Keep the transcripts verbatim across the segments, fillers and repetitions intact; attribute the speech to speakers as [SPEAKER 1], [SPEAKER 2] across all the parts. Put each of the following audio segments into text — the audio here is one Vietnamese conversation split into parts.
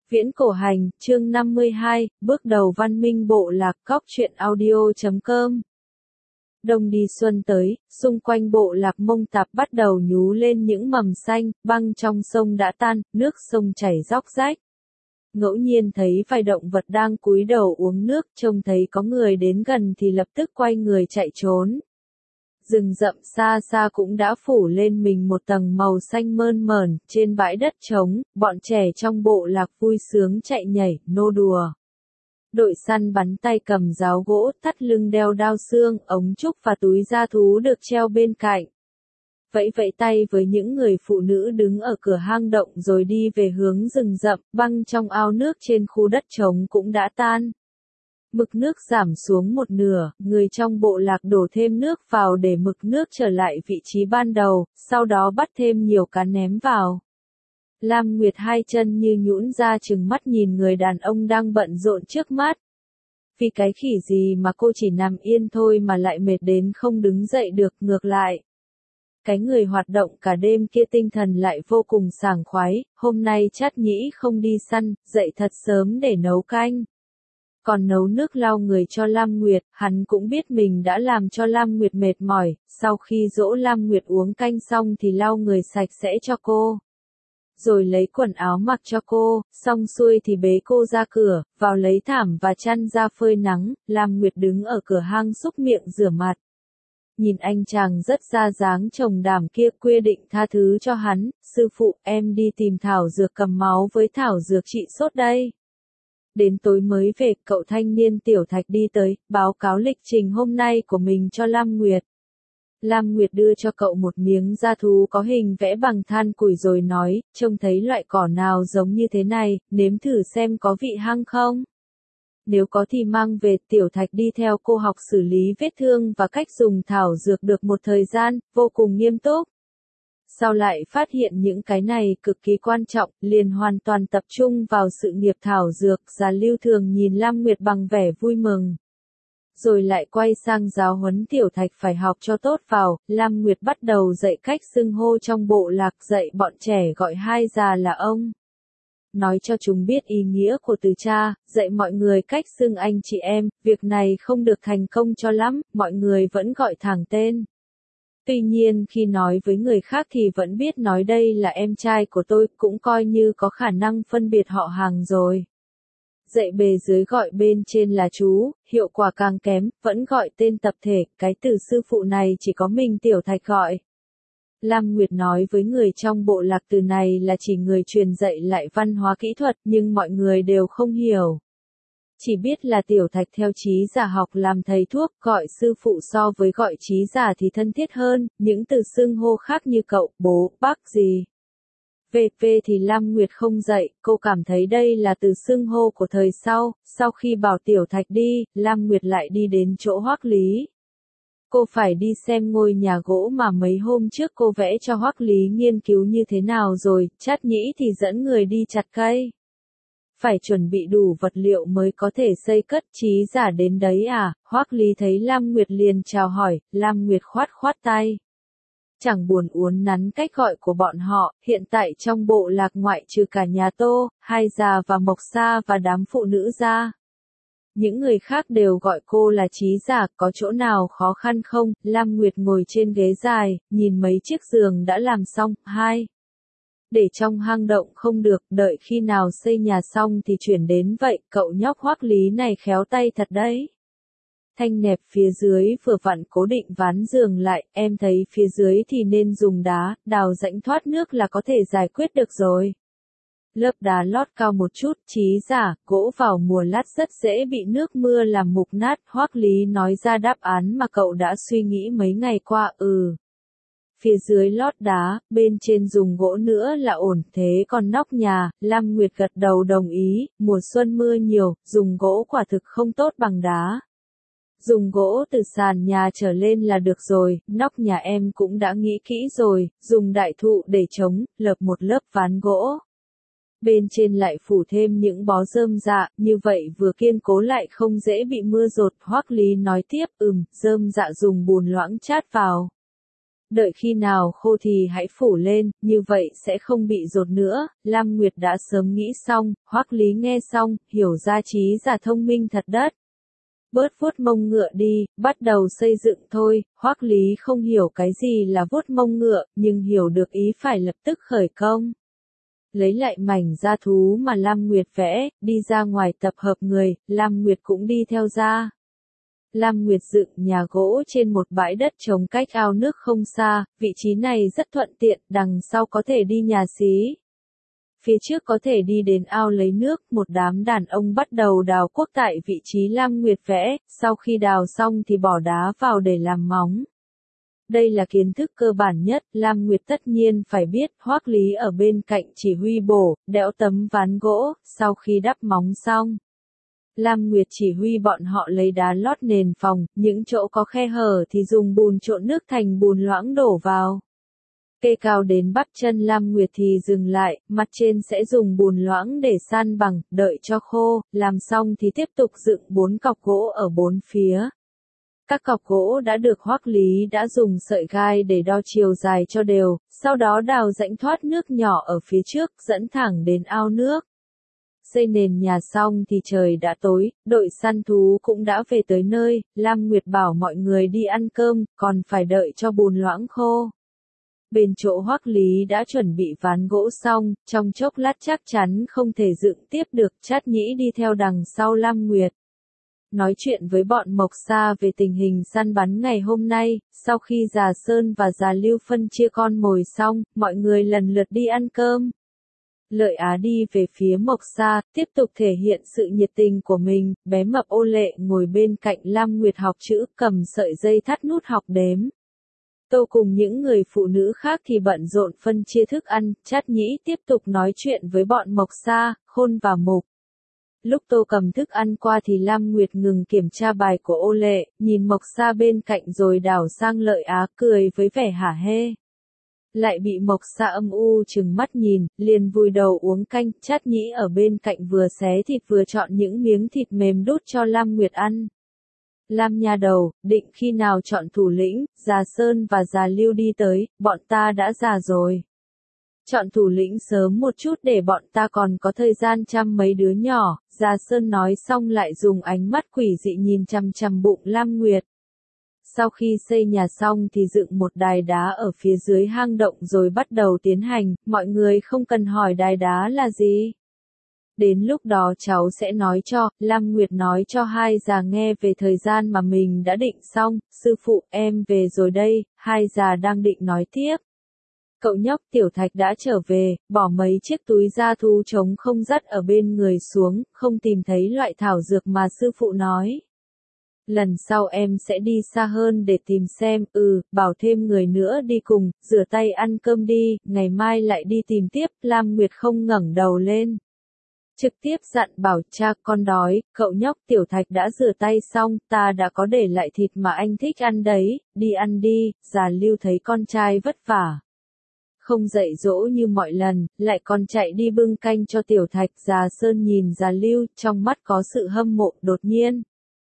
[SPEAKER 1] Viễn cổ hành, chương năm mươi hai, bước đầu văn minh bộ lạc. Cóc truyện audio chấm com. Đông đi xuân tới, xung quanh bộ lạc Mông Tạp bắt đầu nhú lên những mầm xanh, băng trong sông đã tan, nước sông chảy róc rách. Ngẫu nhiên thấy vài động vật đang cúi đầu uống nước, trông thấy có người đến gần thì lập tức quay người chạy trốn. Rừng rậm xa xa cũng đã phủ lên mình một tầng màu xanh mơn mởn, trên bãi đất trống, bọn trẻ trong bộ lạc vui sướng chạy nhảy, nô đùa. Đội săn bắn tay cầm giáo gỗ, thắt lưng đeo đao xương, ống trúc và túi da thú được treo bên cạnh. Vẫy vẫy tay với những người phụ nữ đứng ở cửa hang động rồi đi về hướng rừng rậm, băng trong ao nước trên khu đất trống cũng đã tan. Mực nước giảm xuống một nửa, người trong bộ lạc đổ thêm nước vào để mực nước trở lại vị trí ban đầu, sau đó bắt thêm nhiều cá ném vào. Lam Nguyệt hai chân như nhũn ra trừng mắt nhìn người đàn ông đang bận rộn trước mắt. Vì cái khỉ gì mà cô chỉ nằm yên thôi mà lại mệt đến không đứng dậy được, ngược lại. Cái người hoạt động cả đêm kia tinh thần lại vô cùng sảng khoái, hôm nay Trát Nhĩ không đi săn, dậy thật sớm để nấu canh. Còn nấu nước lau người cho Lam Nguyệt, hắn cũng biết mình đã làm cho Lam Nguyệt mệt mỏi, sau khi dỗ Lam Nguyệt uống canh xong thì lau người sạch sẽ cho cô. Rồi lấy quần áo mặc cho cô, xong xuôi thì bế cô ra cửa, vào lấy thảm và chăn ra phơi nắng. Lam Nguyệt đứng ở cửa hang xúc miệng rửa mặt. Nhìn anh chàng rất ra dáng chồng đảm kia, quyết định tha thứ cho hắn. Sư phụ, em đi tìm thảo dược cầm máu với thảo dược trị sốt đây. Đến tối mới về, cậu thanh niên Tiểu Thạch đi tới, báo cáo lịch trình hôm nay của mình cho Lam Nguyệt. Lam Nguyệt đưa cho cậu một miếng da thú có hình vẽ bằng than củi rồi nói, trông thấy loại cỏ nào giống như thế này, nếm thử xem có vị hăng không? Nếu có thì mang về. Tiểu Thạch đi theo cô học xử lý vết thương và cách dùng thảo dược được một thời gian, vô cùng nghiêm túc. Sau lại phát hiện những cái này cực kỳ quan trọng, liền hoàn toàn tập trung vào sự nghiệp thảo dược. Già Lưu Thường nhìn Lam Nguyệt bằng vẻ vui mừng. Rồi lại quay sang giáo huấn Tiểu Thạch phải học cho tốt vào. Lam Nguyệt bắt đầu dạy cách xưng hô trong bộ lạc, dạy bọn trẻ gọi hai già là ông. Nói cho chúng biết ý nghĩa của từ cha, dạy mọi người cách xưng anh chị em. Việc này không được thành công cho lắm, mọi người vẫn gọi thẳng tên. Tuy nhiên khi nói với người khác thì vẫn biết nói đây là em trai của tôi, cũng coi như có khả năng phân biệt họ hàng rồi. Dạy bề dưới gọi bên trên là chú, hiệu quả càng kém, vẫn gọi tên tập thể, cái từ sư phụ này chỉ có mình Tiểu Thạch gọi. Lam Nguyệt nói với người trong bộ lạc từ này là chỉ người truyền dạy lại văn hóa kỹ thuật, nhưng mọi người đều không hiểu. Chỉ biết là Tiểu Thạch theo Trí Giả học làm thầy thuốc, gọi sư phụ so với gọi Trí Giả thì thân thiết hơn, những từ xưng hô khác như cậu, bố, bác gì. vê pê thì Lam Nguyệt không dạy, cô cảm thấy đây là từ xưng hô của thời sau. Sau khi bảo Tiểu Thạch đi, Lam Nguyệt lại đi đến chỗ Hoắc Lý. Cô phải đi xem ngôi nhà gỗ mà mấy hôm trước cô vẽ cho Hoắc Lý nghiên cứu như thế nào rồi. Trát Nhĩ thì dẫn người đi chặt cây. Phải chuẩn bị đủ vật liệu mới có thể xây cất. Trí Giả đến đấy à? Hoắc Lý thấy Lam Nguyệt liền chào hỏi. Lam Nguyệt khoát khoát tay. Chẳng buồn uốn nắn cách gọi của bọn họ. Hiện tại trong bộ lạc ngoại trừ cả nhà Tô, hai già và Mộc Sa và đám phụ nữ ra, những người khác đều gọi cô là Trí Giả. Có chỗ nào khó khăn không? Lam Nguyệt ngồi trên ghế dài, nhìn mấy chiếc giường đã làm xong. Hai, để trong hang động không được, đợi khi nào xây nhà xong thì chuyển đến vậy. Cậu nhóc Hoắc Lý này khéo tay thật đấy. Thanh nẹp phía dưới vừa vặn cố định ván giường lại, em thấy phía dưới thì nên dùng đá, đào rãnh thoát nước là có thể giải quyết được rồi. Lớp đá lót cao một chút. Trí Giả, gỗ vào mùa lát rất dễ bị nước mưa làm mục nát. Hoắc Lý nói ra đáp án mà cậu đã suy nghĩ mấy ngày qua. Ừ. Phía dưới lót đá, bên trên dùng gỗ nữa là ổn. Thế còn nóc nhà? Lam Nguyệt gật đầu đồng ý. Mùa xuân mưa nhiều, dùng gỗ quả thực không tốt bằng đá. Dùng gỗ từ sàn nhà trở lên là được rồi. Nóc nhà em cũng đã nghĩ kỹ rồi, dùng đại thụ để chống, lợp một lớp ván gỗ. Bên trên lại phủ thêm những bó rơm rạ, như vậy vừa kiên cố lại không dễ bị mưa dột. Hoắc Lý nói tiếp, ừm, rơm rạ dùng bùn loãng chát vào. Đợi khi nào khô thì hãy phủ lên, như vậy sẽ không bị dột nữa. Lam Nguyệt đã sớm nghĩ xong, Hoắc Lý nghe xong, hiểu ra trí giả thông minh thật đất. Bớt vuốt mông ngựa đi, bắt đầu xây dựng thôi. Hoắc Lý không hiểu cái gì là vuốt mông ngựa, nhưng hiểu được ý phải lập tức khởi công. Lấy lại mảnh da thú mà Lam Nguyệt vẽ, đi ra ngoài tập hợp người, Lam Nguyệt cũng đi theo ra. Lam Nguyệt dựng nhà gỗ trên một bãi đất trống cách ao nước không xa, vị trí này rất thuận tiện, đằng sau có thể đi nhà xí. Phía trước có thể đi đến ao lấy nước, một đám đàn ông bắt đầu đào cuốc tại vị trí Lam Nguyệt vẽ, sau khi đào xong thì bỏ đá vào để làm móng. Đây là kiến thức cơ bản nhất, Lam Nguyệt tất nhiên phải biết. Hoắc Lý ở bên cạnh chỉ huy bổ, đẽo tấm ván gỗ, sau khi đắp móng xong. Lam Nguyệt chỉ huy bọn họ lấy đá lót nền phòng, những chỗ có khe hở thì dùng bùn trộn nước thành bùn loãng đổ vào. Cây cao đến bắp chân Lam Nguyệt thì dừng lại, mặt trên sẽ dùng bùn loãng để san bằng, đợi cho khô, làm xong thì tiếp tục dựng bốn cọc gỗ ở bốn phía. Các cọc gỗ đã được Hoắc Lý đã dùng sợi gai để đo chiều dài cho đều, sau đó đào rãnh thoát nước nhỏ ở phía trước, dẫn thẳng đến ao nước. Xây nền nhà xong thì trời đã tối, đội săn thú cũng đã về tới nơi, Lam Nguyệt bảo mọi người đi ăn cơm, còn phải đợi cho bùn loãng khô. Bên chỗ Hoắc Lý đã chuẩn bị ván gỗ xong, trong chốc lát chắc chắn không thể dựng tiếp được, Trát Nhĩ đi theo đằng sau Lam Nguyệt. Nói chuyện với bọn Mộc Sa về tình hình săn bắn ngày hôm nay, sau khi Già Sơn và Già Lưu phân chia con mồi xong, mọi người lần lượt đi ăn cơm. Lợi Á đi về phía Mộc Sa, tiếp tục thể hiện sự nhiệt tình của mình, bé mập Ô Lệ ngồi bên cạnh Lam Nguyệt học chữ, cầm sợi dây thắt nút học đếm. Tô cùng những người phụ nữ khác thì bận rộn phân chia thức ăn, Trát Nhĩ tiếp tục nói chuyện với bọn Mộc Sa, Khôn và Mục. Lúc Tô cầm thức ăn qua thì Lam Nguyệt ngừng kiểm tra bài của Ô Lệ, nhìn Mộc Sa bên cạnh rồi đảo sang Lợi Á cười với vẻ hả hê. Lại bị Mộc Sa âm u trừng mắt nhìn, liền vùi đầu uống canh, Trát Nhĩ ở bên cạnh vừa xé thịt vừa chọn những miếng thịt mềm đút cho Lam Nguyệt ăn. Lam nha đầu, định khi nào chọn thủ lĩnh, Già Sơn và Già Lưu đi tới, bọn ta đã già rồi. Chọn thủ lĩnh sớm một chút để bọn ta còn có thời gian chăm mấy đứa nhỏ, Già Sơn nói xong lại dùng ánh mắt quỷ dị nhìn chằm chằm bụng Lam Nguyệt. Sau khi xây nhà xong thì dựng một đài đá ở phía dưới hang động rồi bắt đầu tiến hành, mọi người không cần hỏi đài đá là gì. Đến lúc đó cháu sẽ nói cho, Lam Nguyệt nói cho hai già nghe về thời gian mà mình đã định xong, sư phụ em về rồi đây, hai già đang định nói tiếp. Cậu nhóc Tiểu Thạch đã trở về, bỏ mấy chiếc túi da thú trống không dắt ở bên người xuống, không tìm thấy loại thảo dược mà sư phụ nói. Lần sau em sẽ đi xa hơn để tìm xem, ừ, bảo thêm người nữa đi cùng, rửa tay ăn cơm đi, ngày mai lại đi tìm tiếp, Lam Nguyệt không ngẩng đầu lên. Trực tiếp dặn bảo cha con đói, cậu nhóc Tiểu Thạch đã rửa tay xong, ta đã có để lại thịt mà anh thích ăn đấy, đi ăn đi. Già Lưu thấy con trai vất vả. Không dạy dỗ như mọi lần, lại còn chạy đi bưng canh cho Tiểu Thạch. Già Sơn nhìn Già Lưu, trong mắt có sự hâm mộ, đột nhiên.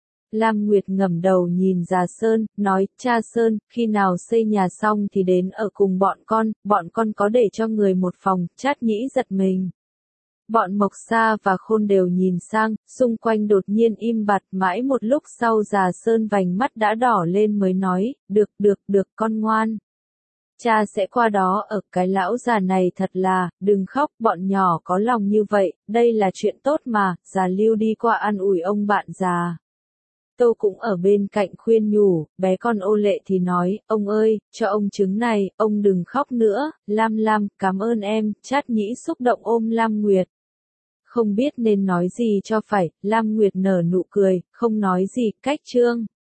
[SPEAKER 1] Lam Nguyệt ngẩng đầu nhìn Già Sơn, nói, cha Sơn, khi nào xây nhà xong thì đến ở cùng bọn con, bọn con có để cho người một phòng. Trát Nhĩ giật mình. Bọn Mộc Sa và Khôn đều nhìn sang, xung quanh đột nhiên im bặt, mãi một lúc sau Già Sơn vành mắt đã đỏ lên mới nói, được, được, được con ngoan. Cha sẽ qua đó ở, cái lão già này thật là, đừng khóc, bọn nhỏ có lòng như vậy, đây là chuyện tốt mà. Già Lưu đi qua an ủi ông bạn già. Tô cũng ở bên cạnh khuyên nhủ, bé con Ô Lệ thì nói, ông ơi, cho ông trứng này, ông đừng khóc nữa. Lam Lam, cảm ơn em. Trát Nhĩ xúc động ôm Lam Nguyệt. Không biết nên nói gì cho phải, Lam Nguyệt nở nụ cười, không nói gì, cách chương.